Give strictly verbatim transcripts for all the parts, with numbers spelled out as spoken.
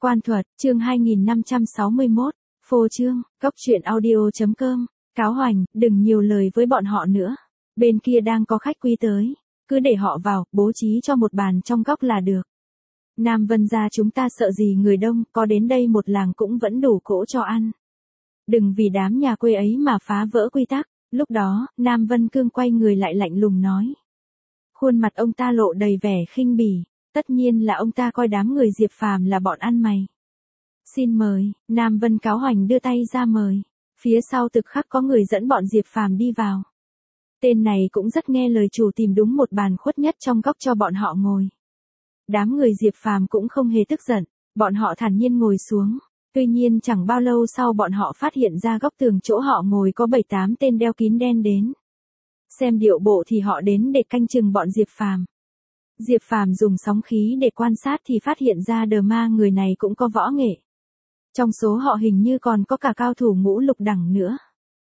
Quan thuật, chương hai nghìn năm trăm sáu mươi mốt, phô trương, cốc truyện audio.com, Cáo Hoành, đừng nhiều lời với bọn họ nữa. Bên kia đang có khách quý tới, cứ để họ vào, bố trí cho một bàn trong góc là được. Nam Vân gia chúng ta sợ gì người đông, có đến đây một làng cũng vẫn đủ cỗ cho ăn. Đừng vì đám nhà quê ấy mà phá vỡ quy tắc. Lúc đó, Nam Vân Cương quay người lại lạnh lùng nói. Khuôn mặt ông ta lộ đầy vẻ khinh bỉ, tất nhiên là ông ta coi đám người Diệp Phàm là bọn ăn mày. Xin mời, Nam Vân Cáo Hoành đưa tay ra mời. Phía sau thực khắc có người dẫn bọn Diệp Phàm đi vào. Tên này cũng rất nghe lời chủ tìm đúng một bàn khuất nhất trong góc cho bọn họ ngồi. Đám người Diệp Phàm cũng không hề tức giận, bọn họ thản nhiên ngồi xuống. Tuy nhiên chẳng bao lâu sau bọn họ phát hiện ra góc tường chỗ họ ngồi có bảy tám tên đeo kín đen đến. Xem điệu bộ thì họ đến để canh chừng bọn Diệp Phàm. Diệp Phàm dùng sóng khí để quan sát thì phát hiện ra đờ ma người này cũng có võ nghệ. Trong số họ hình như còn có cả cao thủ ngũ lục đẳng nữa.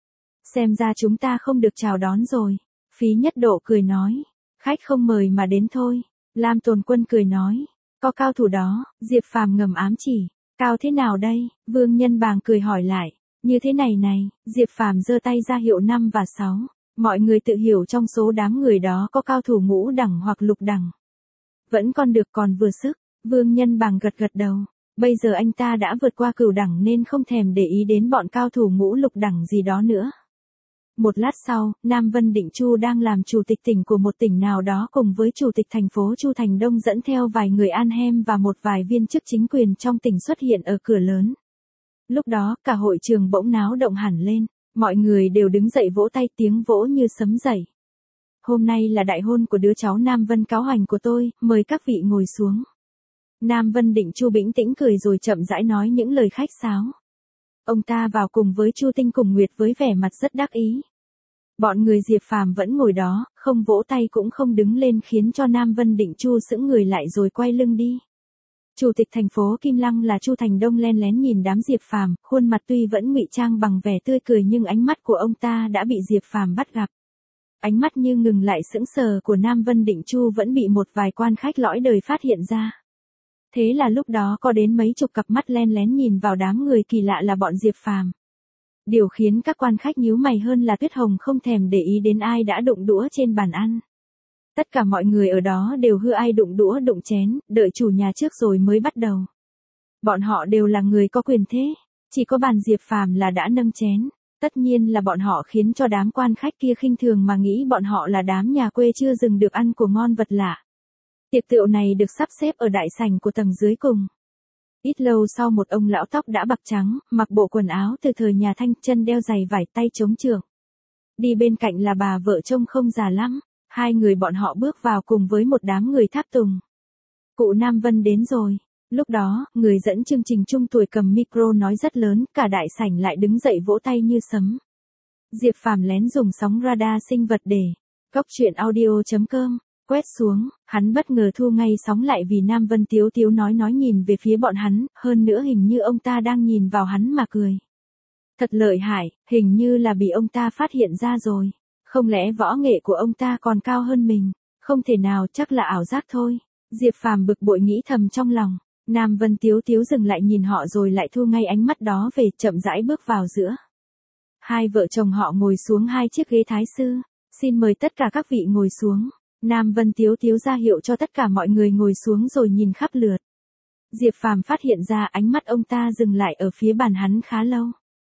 Xem ra chúng ta không được chào đón rồi. Phí Nhất Độ cười nói. Khách không mời mà đến thôi. Lam Tồn Quân cười nói. Có cao thủ đó, Diệp Phàm ngầm ám chỉ. Cao thế nào đây? Vương Nhân Bàng cười hỏi lại. Như thế này này, Diệp Phàm giơ tay ra hiệu năm và sáu. Mọi người tự hiểu trong số đám người đó có cao thủ ngũ đẳng hoặc lục đẳng. Vẫn còn được còn vừa sức. Vương Nhân Bàng gật gật đầu. Bây giờ anh ta đã vượt qua cửu đẳng nên không thèm để ý đến bọn cao thủ ngũ lục đẳng gì đó nữa. Một lát sau, Nam Vân Định Chu đang làm chủ tịch tỉnh của một tỉnh nào đó cùng với chủ tịch thành phố Chu Thành Đông dẫn theo vài người An Hem và một vài viên chức chính quyền trong tỉnh xuất hiện ở cửa lớn. Lúc đó, cả hội trường bỗng náo động hẳn lên, mọi người đều đứng dậy vỗ tay, tiếng vỗ như sấm dậy. Hôm nay là đại hôn của đứa cháu Nam Vân Cáo Hoành của tôi, mời các vị ngồi xuống. Nam Vân Định Chu bĩnh tĩnh cười rồi chậm rãi nói những lời khách sáo. Ông ta vào cùng với Chu Tinh cùng Nguyệt với vẻ mặt rất đắc ý. Bọn người Diệp Phàm vẫn ngồi đó, không vỗ tay cũng không đứng lên khiến cho Nam Vân Định Chu sững người lại rồi quay lưng đi. Chủ tịch thành phố Kim Lăng là Chu Thành Đông len lén nhìn đám Diệp Phàm, khuôn mặt tuy vẫn ngụy trang bằng vẻ tươi cười nhưng ánh mắt của ông ta đã bị Diệp Phàm bắt gặp. Ánh mắt như ngừng lại sững sờ của Nam Vân Định Chu vẫn bị một vài quan khách lõi đời phát hiện ra. Thế là lúc đó có đến mấy chục cặp mắt len lén nhìn vào đám người kỳ lạ là bọn Diệp Phàm. Điều khiến các quan khách nhíu mày hơn là Tuyết Hồng không thèm để ý đến ai đã đụng đũa trên bàn ăn. Tất cả mọi người ở đó đều hư ai đụng đũa đụng chén, đợi chủ nhà trước rồi mới bắt đầu. Bọn họ đều là người có quyền thế, chỉ có bàn Diệp Phàm là đã nâng chén. Tất nhiên là bọn họ khiến cho đám quan khách kia khinh thường mà nghĩ bọn họ là đám nhà quê chưa dừng được ăn của ngon vật lạ. Tiệc tựu này được sắp xếp ở đại sảnh của tầng dưới cùng. Ít lâu sau một ông lão tóc đã bạc trắng, mặc bộ quần áo từ thời nhà Thanh, chân đeo giày vải, tay chống trượng. Đi bên cạnh là bà vợ trông không già lắm, hai người bọn họ bước vào cùng với một đám người tháp tùng. Cụ Nam Vân đến rồi. Lúc đó, người dẫn chương trình trung tuổi cầm micro nói rất lớn, cả đại sảnh lại đứng dậy vỗ tay như sấm. Diệp Phàm lén dùng sóng radar sinh vật để cốc truyện audio.com quét xuống, hắn bất ngờ thu ngay sóng lại vì Nam Vân Tiếu Tiếu nói nói nhìn về phía bọn hắn, hơn nữa hình như ông ta đang nhìn vào hắn mà cười. Thật lợi hại, hình như là bị ông ta phát hiện ra rồi. Không lẽ võ nghệ của ông ta còn cao hơn mình? Không thể nào, chắc là ảo giác thôi. Diệp Phàm bực bội nghĩ thầm trong lòng. Nam Vân Tiếu Tiếu dừng lại nhìn họ rồi lại thu ngay ánh mắt đó về, chậm rãi bước vào giữa. Hai vợ chồng họ ngồi xuống hai chiếc ghế thái sư. Xin mời tất cả các vị ngồi xuống. Nam Vân Tiếu Tiếu ra hiệu cho tất cả mọi người ngồi xuống rồi nhìn khắp lượt. Diệp Phàm phát hiện ra ánh mắt ông ta dừng lại ở phía bàn hắn khá lâu.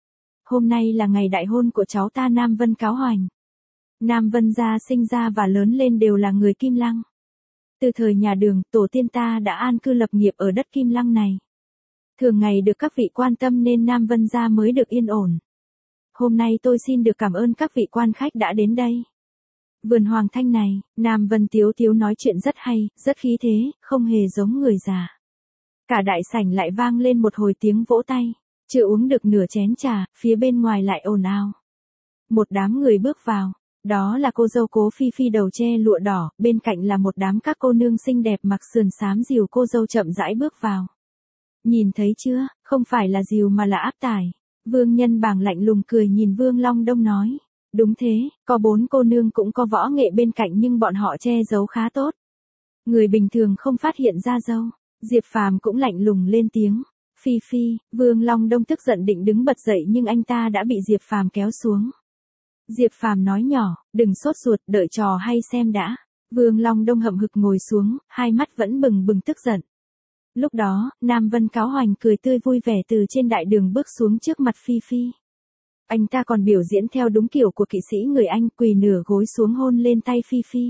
Hôm nay là ngày đại hôn của cháu ta Nam Vân Cáo Hoành. Nam Vân gia sinh ra và lớn lên đều là người Kim Lăng. Từ thời nhà Đường, tổ tiên ta đã an cư lập nghiệp ở đất Kim Lăng này. Thường ngày được các vị quan tâm nên Nam Vân gia mới được yên ổn. Hôm nay tôi xin được cảm ơn các vị quan khách đã đến đây. Vườn Hoàng Thanh này, Nam Vân Tiếu Tiếu nói chuyện rất hay, rất khí thế, không hề giống người già. Cả đại sảnh lại vang lên một hồi tiếng vỗ tay. Chưa uống được nửa chén trà, phía bên ngoài lại ồn ào. Một đám người bước vào. Đó là cô dâu Cố Phi Phi đầu che lụa đỏ, bên cạnh là một đám các cô nương xinh đẹp mặc sườn xám dìu cô dâu chậm rãi bước vào. Nhìn thấy chưa, không phải là dìu mà là áp tải. Vương Nhân Bàng lạnh lùng cười nhìn Vương Long Đông nói. Đúng thế, có bốn cô nương cũng có võ nghệ bên cạnh nhưng bọn họ che giấu khá tốt. Người bình thường không phát hiện ra dâu. Diệp Phàm cũng lạnh lùng lên tiếng. Phi Phi, Vương Long Đông tức giận định đứng bật dậy nhưng anh ta đã bị Diệp Phàm kéo xuống. Diệp Phàm nói nhỏ, đừng sốt ruột, đợi trò hay xem đã. Vương Long Đông hậm hực ngồi xuống, hai mắt vẫn bừng bừng tức giận. Lúc đó, Nam Vân Cáo Hoành cười tươi vui vẻ từ trên đại đường bước xuống trước mặt Phi Phi. Anh ta còn biểu diễn theo đúng kiểu của kỵ sĩ người Anh, quỳ nửa gối xuống hôn lên tay Phi Phi.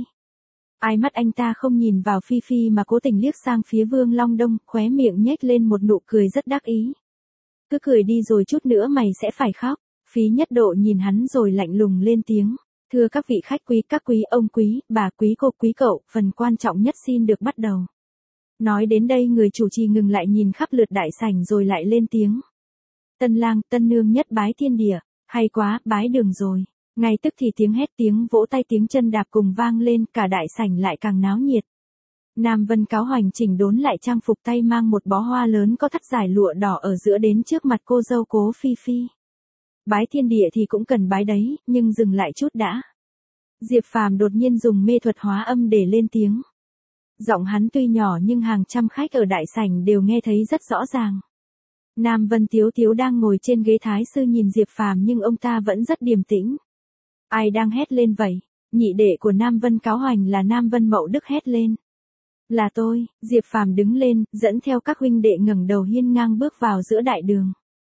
Ai mắt anh ta không nhìn vào Phi Phi mà cố tình liếc sang phía Vương Long Đông, khóe miệng nhếch lên một nụ cười rất đắc ý. Cứ cười đi rồi chút nữa mày sẽ phải khóc. Phí Nhất Độ nhìn hắn rồi lạnh lùng lên tiếng. Thưa các vị khách quý, các quý ông quý, bà quý cô quý cậu, phần quan trọng nhất xin được bắt đầu. Nói đến đây người chủ trì ngừng lại nhìn khắp lượt đại sảnh rồi lại lên tiếng. Tân lang, tân nương nhất bái thiên địa, hay quá, bái đường rồi. Ngay tức thì tiếng hét, tiếng vỗ tay, tiếng chân đạp cùng vang lên, cả đại sảnh lại càng náo nhiệt. Nam Vân Cáo Hoành chỉnh đốn lại trang phục, tay mang một bó hoa lớn có thắt dài lụa đỏ ở giữa đến trước mặt cô dâu Cố Phi Phi. Bái thiên địa thì cũng cần bái đấy, nhưng dừng lại chút đã. Diệp Phàm đột nhiên dùng mê thuật hóa âm để lên tiếng. Giọng hắn tuy nhỏ nhưng hàng trăm khách ở đại sảnh đều nghe thấy rất rõ ràng. Nam Vân Tiếu Tiếu đang ngồi trên ghế thái sư nhìn Diệp Phàm nhưng ông ta vẫn rất điềm tĩnh. Ai đang hét lên vậy? Nhị đệ của Nam Vân Cáo Hoành là Nam Vân Mậu Đức hét lên. Là tôi. Diệp Phàm đứng lên, dẫn theo các huynh đệ ngẩng đầu hiên ngang bước vào giữa đại đường.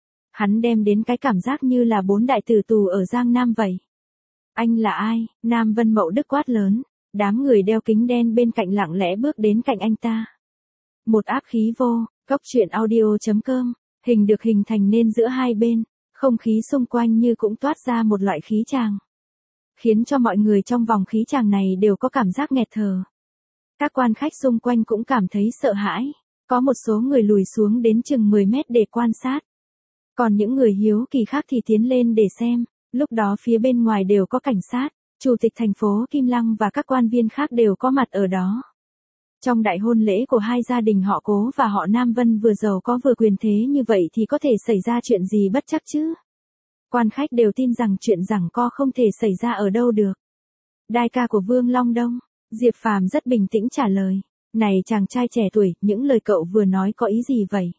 Hắn đem đến cái cảm giác như là bốn đại tử tù ở Giang Nam vậy. Anh là ai? Nam Vân Mậu Đức quát lớn. Đám người đeo kính đen bên cạnh lặng lẽ bước đến cạnh anh ta. Một áp khí vô, cốc truyện audio chấm com, hình được hình thành nên giữa hai bên, không khí xung quanh như cũng toát ra một loại khí tràng. Khiến cho mọi người trong vòng khí tràng này đều có cảm giác nghẹt thở. Các quan khách xung quanh cũng cảm thấy sợ hãi, có một số người lùi xuống đến chừng mười mét để quan sát. Còn những người hiếu kỳ khác thì tiến lên để xem, lúc đó phía bên ngoài đều có cảnh sát, chủ tịch thành phố Kim Lăng và các quan viên khác đều có mặt ở đó. Trong đại hôn lễ của hai gia đình họ Cố và họ Nam Vân vừa giàu có vừa quyền thế như vậy thì có thể xảy ra chuyện gì bất trắc chứ? Quan khách đều tin rằng chuyện giằng co không thể xảy ra ở đâu được. Đai ca của Vương Long Đông, Diệp Phàm rất bình tĩnh trả lời. Này chàng trai trẻ tuổi, những lời cậu vừa nói có ý gì vậy?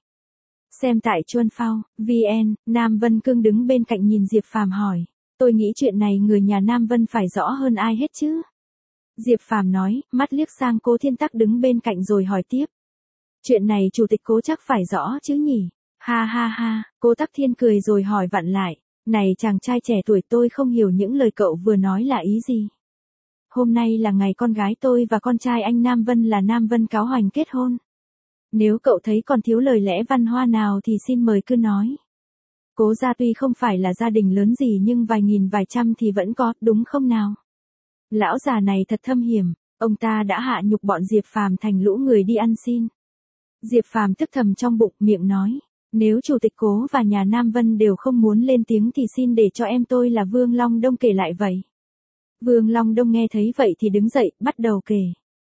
Xem tại Chuân Phao, vê en, Nam Vân Cương đứng bên cạnh nhìn Diệp Phàm hỏi. Tôi nghĩ chuyện này người nhà Nam Vân phải rõ hơn ai hết chứ? Diệp Phàm nói, mắt liếc sang Cố Thiên Tắc đứng bên cạnh rồi hỏi tiếp. Chuyện này chủ tịch Cố chắc phải rõ chứ nhỉ? Ha ha ha, Cố Tắc Thiên cười rồi hỏi vặn lại. Này chàng trai trẻ tuổi, tôi không hiểu những lời cậu vừa nói là ý gì. Hôm nay là ngày con gái tôi và con trai anh Nam Vân là Nam Vân Cáo Hoành kết hôn. Nếu cậu thấy còn thiếu lời lẽ văn hoa nào thì xin mời cứ nói. Cố gia tuy không phải là gia đình lớn gì nhưng vài nghìn vài trăm thì vẫn có, đúng không nào? Lão già này thật thâm hiểm, ông ta đã hạ nhục bọn Diệp Phàm thành lũ người đi ăn xin. Diệp Phàm tức thầm trong bụng, miệng nói, nếu chủ tịch Cố và nhà Nam Vân đều không muốn lên tiếng thì xin để cho em tôi là Vương Long Đông kể lại vậy. Vương Long Đông nghe thấy vậy thì đứng dậy, bắt đầu kể.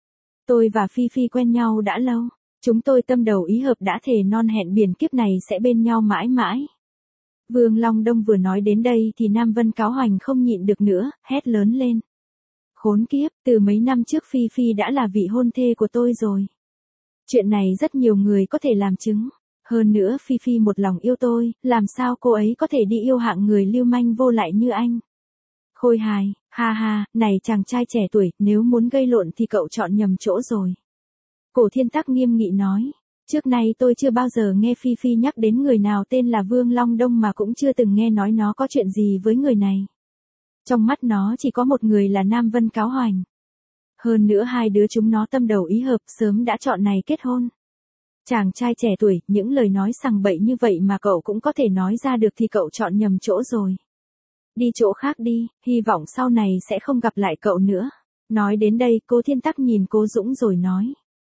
Tôi và Phi Phi quen nhau đã lâu, chúng tôi tâm đầu ý hợp đã thề non hẹn biển kiếp này sẽ bên nhau mãi mãi. Vương Long Đông vừa nói đến đây thì Nam Vân Cáo Hoành không nhịn được nữa, hét lớn lên. Khốn kiếp, từ mấy năm trước Phi Phi đã là vị hôn thê của tôi rồi. Chuyện này rất nhiều người có thể làm chứng. Hơn nữa Phi Phi một lòng yêu tôi, làm sao cô ấy có thể đi yêu hạng người lưu manh vô lại như anh? Khôi hài, ha ha, này chàng trai trẻ tuổi, nếu muốn gây lộn thì cậu chọn nhầm chỗ rồi. Cổ Thiên Tắc nghiêm nghị nói. Trước nay tôi chưa bao giờ nghe Phi Phi nhắc đến người nào tên là Vương Long Đông mà cũng chưa từng nghe nói nó có chuyện gì với người này. Trong mắt nó chỉ có một người là Nam Vân Cáo Hoành. Hơn nữa hai đứa chúng nó tâm đầu ý hợp sớm đã chọn này kết hôn. Chàng trai trẻ tuổi, những lời nói sằng bậy như vậy mà cậu cũng có thể nói ra được thì cậu chọn nhầm chỗ rồi. Đi chỗ khác đi, hy vọng sau này sẽ không gặp lại cậu nữa. Nói đến đây, Cố Thiên Tắc nhìn Cố Dũng rồi nói.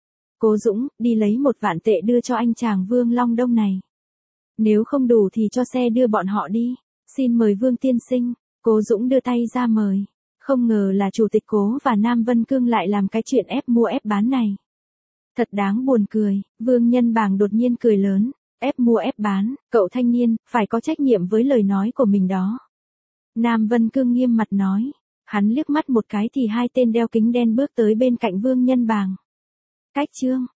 Cố Dũng, đi lấy một vạn tệ đưa cho anh chàng Vương Long Đông này. Nếu không đủ thì cho xe đưa bọn họ đi. Xin mời Vương tiên sinh. Cố Dũng đưa tay ra mời. Không ngờ là chủ tịch Cố và Nam Vân Cương lại làm cái chuyện ép mua ép bán này. Thật đáng buồn cười. Vương Nhân Bàng đột nhiên cười lớn. Ép mua ép bán, cậu thanh niên, phải có trách nhiệm với lời nói của mình đó. Nam Vân Cương nghiêm mặt nói. Hắn liếc mắt một cái thì hai tên đeo kính đen bước tới bên cạnh Vương Nhân Bàng. Cách chương,